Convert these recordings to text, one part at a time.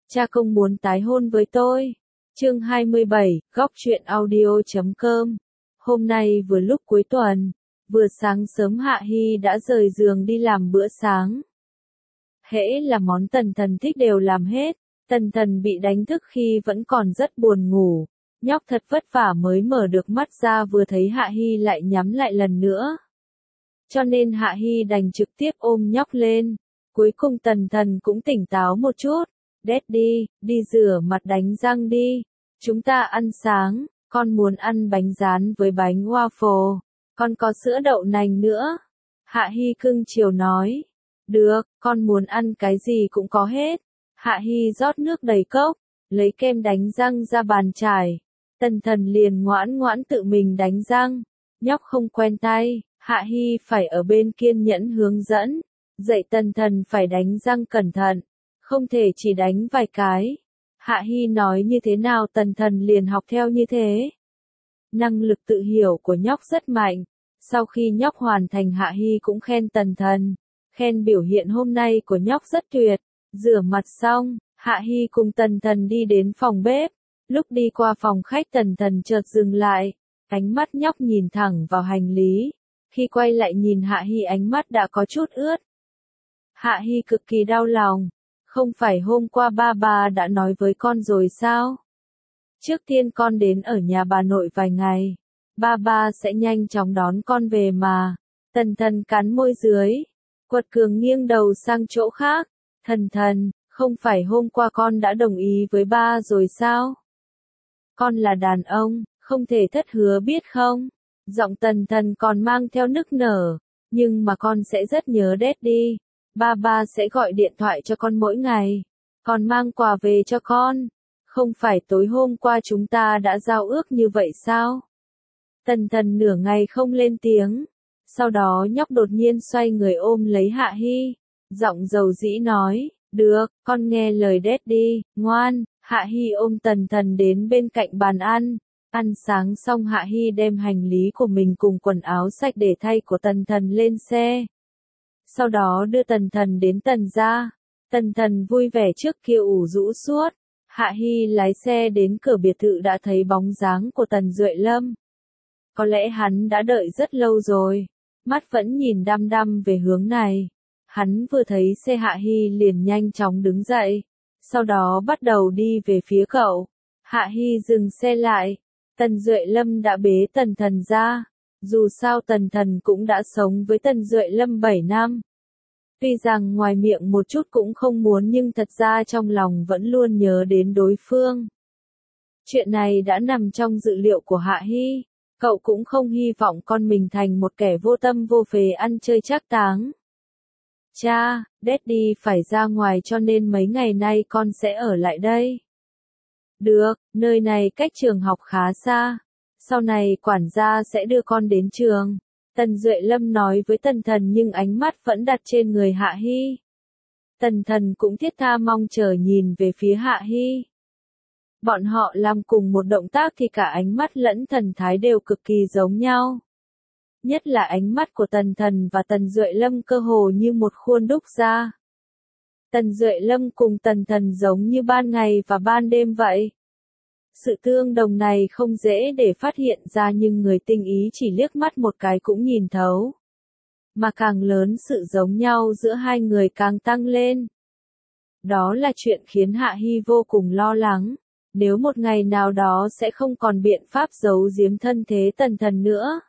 Cha không muốn tái hôn với tôi. Chương 27, góc truyện audio.com. Hôm nay vừa lúc cuối tuần, vừa sáng sớm Hạ Hi đã rời giường đi làm bữa sáng. Hễ là món Tần Thần thích đều làm hết. Tần Thần bị đánh thức khi vẫn còn rất buồn ngủ. Nhóc thật vất vả mới mở được mắt ra, vừa thấy Hạ Hi lại nhắm lại lần nữa. Cho nên Hạ Hi đành trực tiếp ôm nhóc lên. Cuối cùng Tần Thần cũng tỉnh táo một chút. Daddy, đi rửa mặt đánh răng đi. Chúng ta ăn sáng, con muốn ăn bánh rán với bánh waffle. Con có sữa đậu nành nữa. Hạ Hi cưng chiều nói. Được, con muốn ăn cái gì cũng có hết. Hạ Hi rót nước đầy cốc, lấy kem đánh răng ra bàn chải. Tần Thần liền ngoãn ngoãn tự mình đánh răng. Nhóc không quen tay, Hạ Hi phải ở bên kiên nhẫn hướng dẫn. Dạy Tần Thần phải đánh răng cẩn thận, không thể chỉ đánh vài cái. Hạ Hi nói như thế nào Tần Thần liền học theo như thế. Năng lực tự hiểu của nhóc rất mạnh. Sau khi nhóc hoàn thành, Hạ Hi cũng khen Tần Thần. Khen biểu hiện hôm nay của nhóc rất tuyệt. Rửa mặt xong, Hạ Hi cùng Tần Thần đi đến phòng bếp. Lúc đi qua phòng khách, Tần Thần chợt dừng lại. Ánh mắt nhóc nhìn thẳng vào hành lý. Khi quay lại nhìn Hạ Hi, ánh mắt đã có chút ướt. Hạ Hi cực kỳ đau lòng. Không phải hôm qua ba đã nói với con rồi sao? Trước tiên con đến ở nhà bà nội vài ngày. Ba sẽ nhanh chóng đón con về mà. Tần Thần cắn môi dưới. Quật cường nghiêng đầu sang chỗ khác. Thần, không phải hôm qua con đã đồng ý với ba rồi sao? Con là đàn ông, không thể thất hứa biết không? Giọng Tần Thần còn mang theo nức nở. Nhưng mà con sẽ rất nhớ Daddy. Ba sẽ gọi điện thoại cho con mỗi ngày. Con mang quà về cho con. Không phải tối hôm qua chúng ta đã giao ước như vậy sao? Tần Thần nửa ngày không lên tiếng. Sau đó nhóc đột nhiên xoay người ôm lấy Hạ Hi. Giọng dầu dĩ nói, được, con nghe lời Daddy, ngoan. Hạ Hi ôm Tần Thần đến bên cạnh bàn ăn. Ăn sáng xong, Hạ Hi đem hành lý của mình cùng quần áo sạch để thay của Tần Thần lên xe. Sau đó đưa Tần Thần đến Tần gia. Tần Thần vui vẻ trước kia ủ rũ suốt. Hạ Hi lái xe đến cửa biệt thự đã thấy bóng dáng của Tần Duệ Lâm. Có lẽ hắn đã đợi rất lâu rồi. Mắt vẫn nhìn đăm đăm về hướng này. Hắn vừa thấy xe Hạ Hi liền nhanh chóng đứng dậy. Sau đó bắt đầu đi về phía cậu. Hạ Hi dừng xe lại. Tần Duệ Lâm đã bế Tần Thần ra. Dù sao Tần Thần cũng đã sống với Tần Duệ Lâm 7 năm. Tuy rằng ngoài miệng một chút cũng không muốn, nhưng thật ra trong lòng vẫn luôn nhớ đến đối phương. Chuyện này đã nằm trong dự liệu của Hạ Hi. Cậu cũng không hy vọng con mình thành một kẻ vô tâm vô phế ăn chơi trác táng. Cha, Daddy phải ra ngoài cho nên mấy ngày nay con sẽ ở lại đây. Được, nơi này cách trường học khá xa. Sau này quản gia sẽ đưa con đến trường. Tần Duệ Lâm nói với Tần Thần, nhưng ánh mắt vẫn đặt trên người Hạ Hi. Tần Thần cũng thiết tha mong chờ nhìn về phía Hạ Hi. Bọn họ làm cùng một động tác thì cả ánh mắt lẫn thần thái đều cực kỳ giống nhau. Nhất là ánh mắt của Tần Thần và Tần Duệ Lâm cơ hồ như một khuôn đúc ra. Tần Duệ Lâm cùng Tần Thần giống như ban ngày và ban đêm vậy. Sự tương đồng này không dễ để phát hiện ra, nhưng người tinh ý chỉ liếc mắt một cái cũng nhìn thấu. Mà càng lớn, sự giống nhau giữa hai người càng tăng lên. Đó là chuyện khiến Hạ Hi vô cùng lo lắng. Nếu một ngày nào đó sẽ không còn biện pháp giấu giếm thân thế Tần Thần nữa.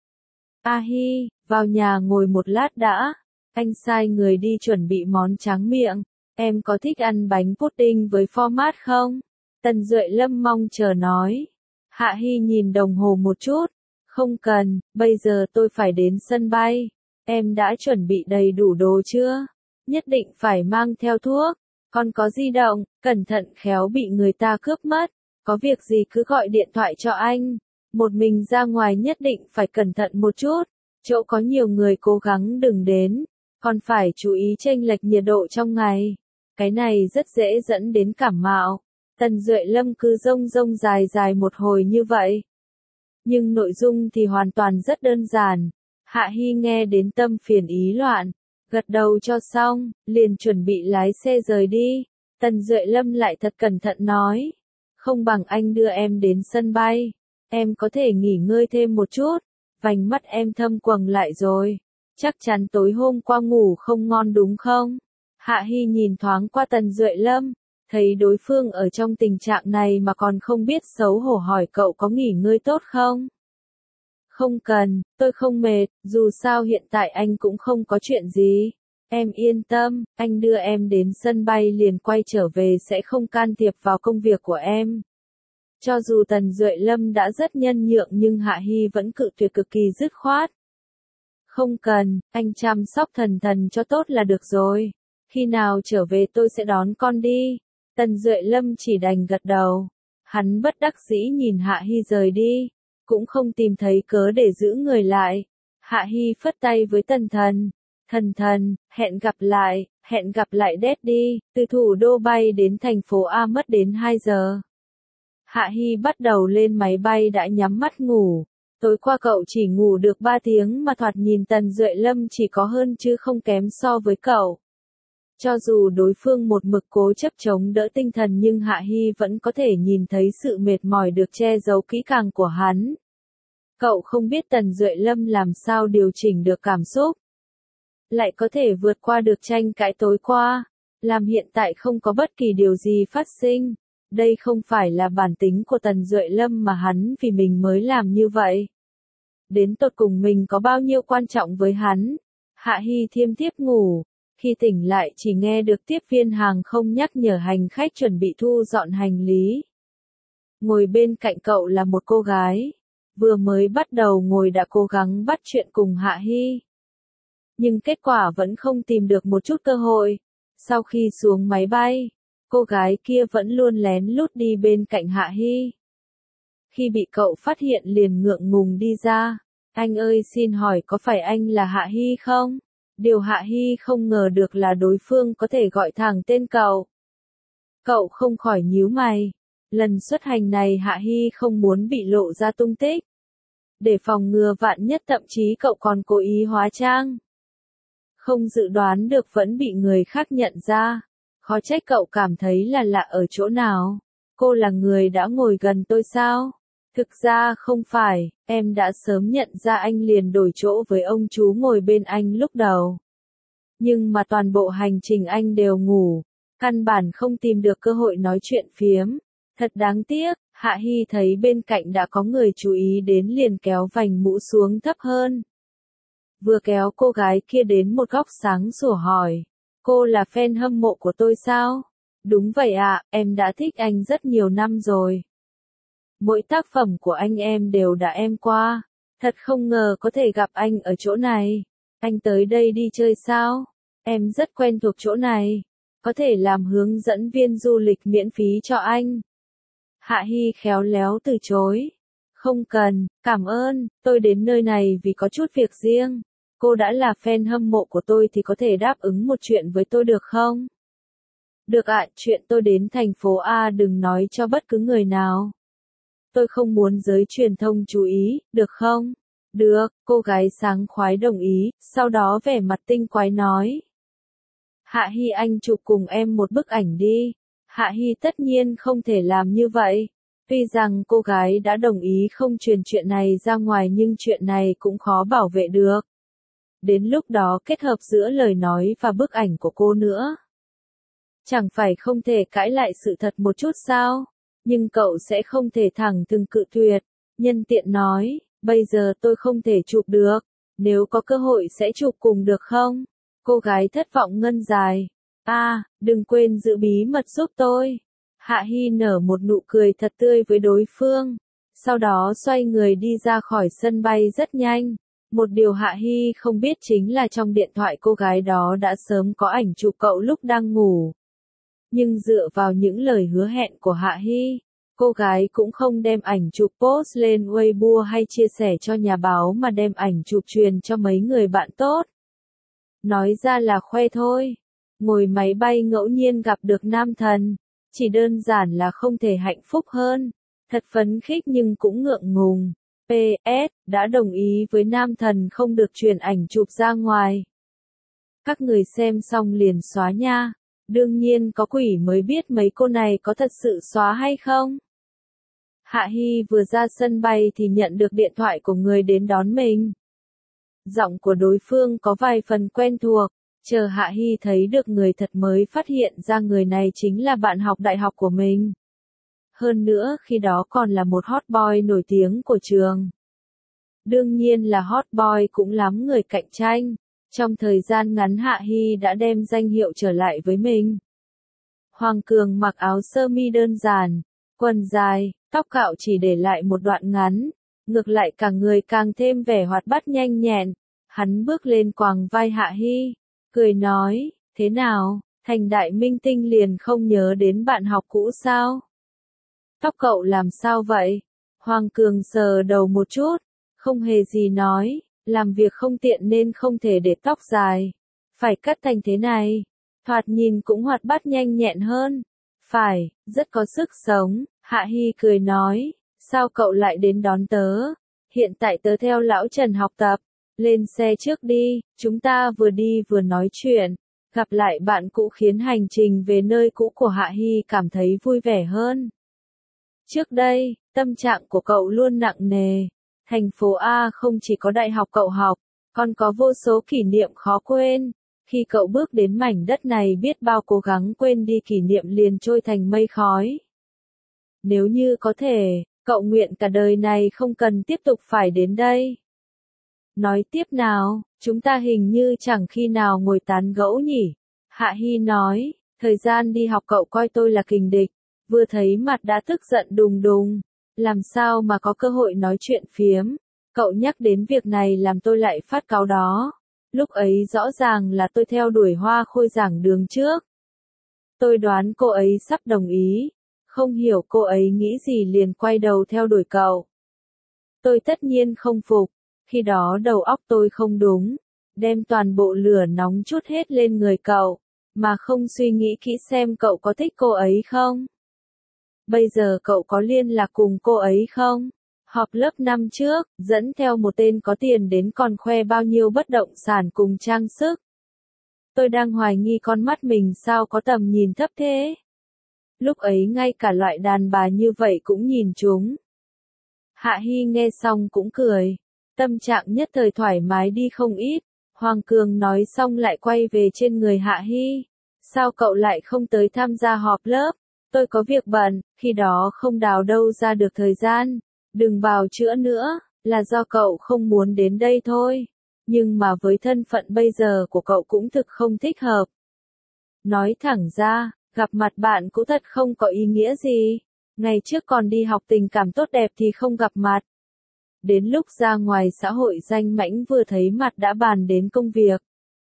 A Hi, vào nhà ngồi một lát đã. Anh sai người đi chuẩn bị món tráng miệng. Em có thích ăn bánh pudding với format không? Tần Duệ Lâm mong chờ nói. Hạ Hi nhìn đồng hồ một chút. Không cần, bây giờ tôi phải đến sân bay. Em đã chuẩn bị đầy đủ đồ chưa? Nhất định phải mang theo thuốc. Con có di động, cẩn thận khéo bị người ta cướp mất. Có việc gì cứ gọi điện thoại cho anh. Một mình ra ngoài nhất định phải cẩn thận một chút. Chỗ có nhiều người cố gắng đừng đến. Còn phải chú ý chênh lệch nhiệt độ trong ngày. Cái này rất dễ dẫn đến cảm mạo. Tần Duệ Lâm cứ rông dài một hồi như vậy. Nhưng nội dung thì hoàn toàn rất đơn giản. Hạ Hi nghe đến tâm phiền ý loạn. Gật đầu cho xong, liền chuẩn bị lái xe rời đi. Tần Duệ Lâm lại thật cẩn thận nói. Không bằng anh đưa em đến sân bay. Em có thể nghỉ ngơi thêm một chút. Vành mắt em thâm quầng lại rồi. Chắc chắn tối hôm qua ngủ không ngon đúng không? Hạ Hy nhìn thoáng qua Tần Duệ Lâm. Thấy đối phương ở trong tình trạng này mà còn không biết xấu hổ hỏi cậu có nghỉ ngơi tốt không? Không cần, tôi không mệt, dù sao hiện tại anh cũng không có chuyện gì. Em yên tâm, anh đưa em đến sân bay liền quay trở về sẽ không can thiệp vào công việc của em. Cho dù Tần Duệ Lâm đã rất nhân nhượng nhưng Hạ Hy vẫn cự tuyệt cực kỳ dứt khoát. Không cần, anh chăm sóc thần thần cho tốt là được rồi. Khi nào trở về tôi sẽ đón con đi. Tần Duệ Lâm chỉ đành gật đầu. Hắn bất đắc dĩ nhìn Hạ Hy rời đi. Cũng không tìm thấy cớ để giữ người lại. Hạ Hy phất tay với Tần Thần. Thần thần, hẹn gặp lại Daddy. Từ thủ đô bay đến thành phố A mất đến 2 giờ. Hạ Hy bắt đầu lên máy bay đã nhắm mắt ngủ. Tối qua cậu chỉ ngủ được 3 tiếng mà thoạt nhìn Tần Duệ Lâm chỉ có hơn chứ không kém so với cậu. Cho dù đối phương một mực cố chấp chống đỡ tinh thần nhưng Hạ Hy vẫn có thể nhìn thấy sự mệt mỏi được che giấu kỹ càng của hắn. Cậu không biết Tần Duệ Lâm làm sao điều chỉnh được cảm xúc. Lại có thể vượt qua được tranh cãi tối qua. Làm hiện tại không có bất kỳ điều gì phát sinh. Đây không phải là bản tính của Tần Duệ Lâm mà hắn vì mình mới làm như vậy. Đến tột cùng mình có bao nhiêu quan trọng với hắn. Hạ Hy thiêm thiếp ngủ. Khi tỉnh lại chỉ nghe được tiếp viên hàng không nhắc nhở hành khách chuẩn bị thu dọn hành lý. Ngồi bên cạnh cậu là một cô gái. Vừa mới bắt đầu ngồi đã cố gắng bắt chuyện cùng Hạ Hy. Nhưng kết quả vẫn không tìm được một chút cơ hội. Sau khi xuống máy bay, cô gái kia vẫn luôn lén lút đi bên cạnh Hạ Hy. Khi bị cậu phát hiện liền ngượng ngùng đi ra. Anh ơi xin hỏi có phải anh là Hạ Hy không? Điều Hạ Hy không ngờ được là đối phương có thể gọi thẳng tên cậu. Cậu không khỏi nhíu mày. Lần xuất hành này Hạ Hy không muốn bị lộ ra tung tích. Để phòng ngừa vạn nhất thậm chí cậu còn cố ý hóa trang. Không dự đoán được vẫn bị người khác nhận ra. Khó trách cậu cảm thấy là lạ ở chỗ nào. Cô là người đã ngồi gần tôi sao? Thực ra không phải, em đã sớm nhận ra anh liền đổi chỗ với ông chú ngồi bên anh lúc đầu. Nhưng mà toàn bộ hành trình anh đều ngủ, căn bản không tìm được cơ hội nói chuyện phiếm. Thật đáng tiếc, Hạ Hy thấy bên cạnh đã có người chú ý đến liền kéo vành mũ xuống thấp hơn. Vừa kéo cô gái kia đến một góc sáng sủa hỏi, cô là fan hâm mộ của tôi sao? Đúng vậy ạ, em đã thích anh rất nhiều năm rồi. Mỗi tác phẩm của anh em đều đã em qua. Thật không ngờ có thể gặp anh ở chỗ này. Anh tới đây đi chơi sao? Em rất quen thuộc chỗ này. Có thể làm hướng dẫn viên du lịch miễn phí cho anh. Hạ Hy khéo léo từ chối. Không cần, cảm ơn, tôi đến nơi này vì có chút việc riêng. Cô đã là fan hâm mộ của tôi thì có thể đáp ứng một chuyện với tôi được không? Được ạ, chuyện tôi đến thành phố A đừng nói cho bất cứ người nào. Tôi không muốn giới truyền thông chú ý, được không? Được, cô gái sáng khoái đồng ý, sau đó vẻ mặt tinh quái nói. Hạ Hy anh chụp cùng em một bức ảnh đi. Hạ Hy tất nhiên không thể làm như vậy. Tuy rằng cô gái đã đồng ý không truyền chuyện này ra ngoài nhưng chuyện này cũng khó bảo vệ được. Đến lúc đó kết hợp giữa lời nói và bức ảnh của cô nữa. Chẳng phải không thể cãi lại sự thật một chút sao? Nhưng cậu sẽ không thể thẳng thừng cự tuyệt. Nhân tiện nói, bây giờ tôi không thể chụp được. Nếu có cơ hội sẽ chụp cùng được không? Cô gái thất vọng ngân dài. Đừng quên giữ bí mật giúp tôi. Hạ Hy nở một nụ cười thật tươi với đối phương. Sau đó xoay người đi ra khỏi sân bay rất nhanh. Một điều Hạ Hy không biết chính là trong điện thoại cô gái đó đã sớm có ảnh chụp cậu lúc đang ngủ. Nhưng dựa vào những lời hứa hẹn của Hạ Hy, cô gái cũng không đem ảnh chụp post lên Weibo hay chia sẻ cho nhà báo mà đem ảnh chụp truyền cho mấy người bạn tốt. Nói ra là khoe thôi. Ngồi máy bay ngẫu nhiên gặp được nam thần. Chỉ đơn giản là không thể hạnh phúc hơn. Thật phấn khích nhưng cũng ngượng ngùng. PS, đã đồng ý với nam thần không được truyền ảnh chụp ra ngoài. Các người xem xong liền xóa nha. Đương nhiên có quỷ mới biết mấy cô này có thật sự xóa hay không. Hạ Hi vừa ra sân bay thì nhận được điện thoại của người đến đón mình. Giọng của đối phương có vài phần quen thuộc, chờ Hạ Hi thấy được người thật mới phát hiện ra người này chính là bạn học đại học của mình. Hơn nữa khi đó còn là một hot boy nổi tiếng của trường. Đương nhiên là hot boy cũng lắm người cạnh tranh. Trong thời gian ngắn Hạ Hi đã đem danh hiệu trở lại với mình. Hoàng Cường mặc áo sơ mi đơn giản, quần dài, tóc cạo chỉ để lại một đoạn ngắn, ngược lại cả người càng thêm vẻ hoạt bát nhanh nhẹn. Hắn bước lên quàng vai Hạ Hi, cười nói, thế nào, thành đại minh tinh liền không nhớ đến bạn học cũ sao? Tóc cậu làm sao vậy? Hoàng Cường sờ đầu một chút, không hề gì nói, làm việc không tiện nên không thể để tóc dài, phải cắt thành thế này, thoạt nhìn cũng hoạt bát nhanh nhẹn hơn. Phải, rất có sức sống. Hạ Hi cười nói, sao cậu lại đến đón tớ? Hiện tại tớ theo lão Trần học tập, lên xe trước đi, chúng ta vừa đi vừa nói chuyện. Gặp lại bạn cũ khiến hành trình về nơi cũ của Hạ Hi cảm thấy vui vẻ hơn. Trước đây, tâm trạng của cậu luôn nặng nề. Thành phố A không chỉ có đại học cậu học, còn có vô số kỷ niệm khó quên. Khi cậu bước đến mảnh đất này biết bao cố gắng quên đi kỷ niệm liền trôi thành mây khói. Nếu như có thể, cậu nguyện cả đời này không cần tiếp tục phải đến đây. Nói tiếp nào, chúng ta hình như chẳng khi nào ngồi tán gẫu nhỉ. Hạ Hi nói, thời gian đi học cậu coi tôi là kình địch, vừa thấy mặt đã tức giận đùng đùng. Làm sao mà có cơ hội nói chuyện phiếm, cậu nhắc đến việc này làm tôi lại phát cáu đó. Lúc ấy rõ ràng là tôi theo đuổi Hoa Khôi giảng đường trước. Tôi đoán cô ấy sắp đồng ý, không hiểu cô ấy nghĩ gì liền quay đầu theo đuổi cậu. Tôi tất nhiên không phục, khi đó đầu óc tôi không đúng, đem toàn bộ lửa nóng trút hết lên người cậu, mà không suy nghĩ kỹ xem cậu có thích cô ấy không. Bây giờ cậu có liên lạc cùng cô ấy không? Họp lớp năm trước, dẫn theo một tên có tiền đến còn khoe bao nhiêu bất động sản cùng trang sức. Tôi đang hoài nghi con mắt mình sao có tầm nhìn thấp thế. Lúc ấy ngay cả loại đàn bà như vậy cũng nhìn chúng. Hạ Hi nghe xong cũng cười. Tâm trạng nhất thời thoải mái đi không ít. Hoàng Cường nói xong lại quay về trên người Hạ Hi. Sao cậu lại không tới tham gia họp lớp? Tôi có việc bận, khi đó không đào đâu ra được thời gian. Đừng bào chữa nữa, là do cậu không muốn đến đây thôi. Nhưng mà với thân phận bây giờ của cậu cũng thực không thích hợp. Nói thẳng ra, gặp mặt bạn cũng thật không có ý nghĩa gì. Ngày trước còn đi học tình cảm tốt đẹp thì không gặp mặt. Đến lúc ra ngoài xã hội danh mãnh vừa thấy mặt đã bàn đến công việc.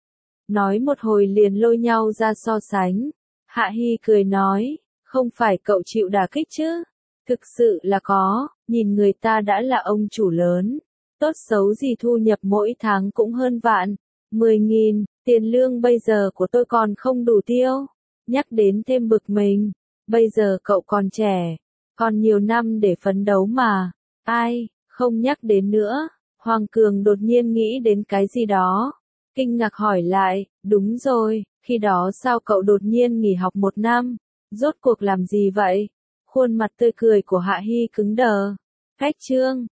Nói một hồi liền lôi nhau ra so sánh. Hạ Hi cười nói, không phải cậu chịu đả kích chứ? Thực sự là có, nhìn người ta đã là ông chủ lớn. Tốt xấu gì thu nhập mỗi tháng cũng hơn vạn, 10.000, tiền lương bây giờ của tôi còn không đủ tiêu. Nhắc đến thêm bực mình, bây giờ cậu còn trẻ, còn nhiều năm để phấn đấu mà. Ai, không nhắc đến nữa. Hoàng Cường đột nhiên nghĩ đến cái gì đó. Kinh ngạc hỏi lại, đúng rồi, khi đó sao cậu đột nhiên nghỉ học 1 năm? Rốt cuộc làm gì vậy? Khuôn mặt tươi cười của Hạ Hi cứng đờ. Cách chương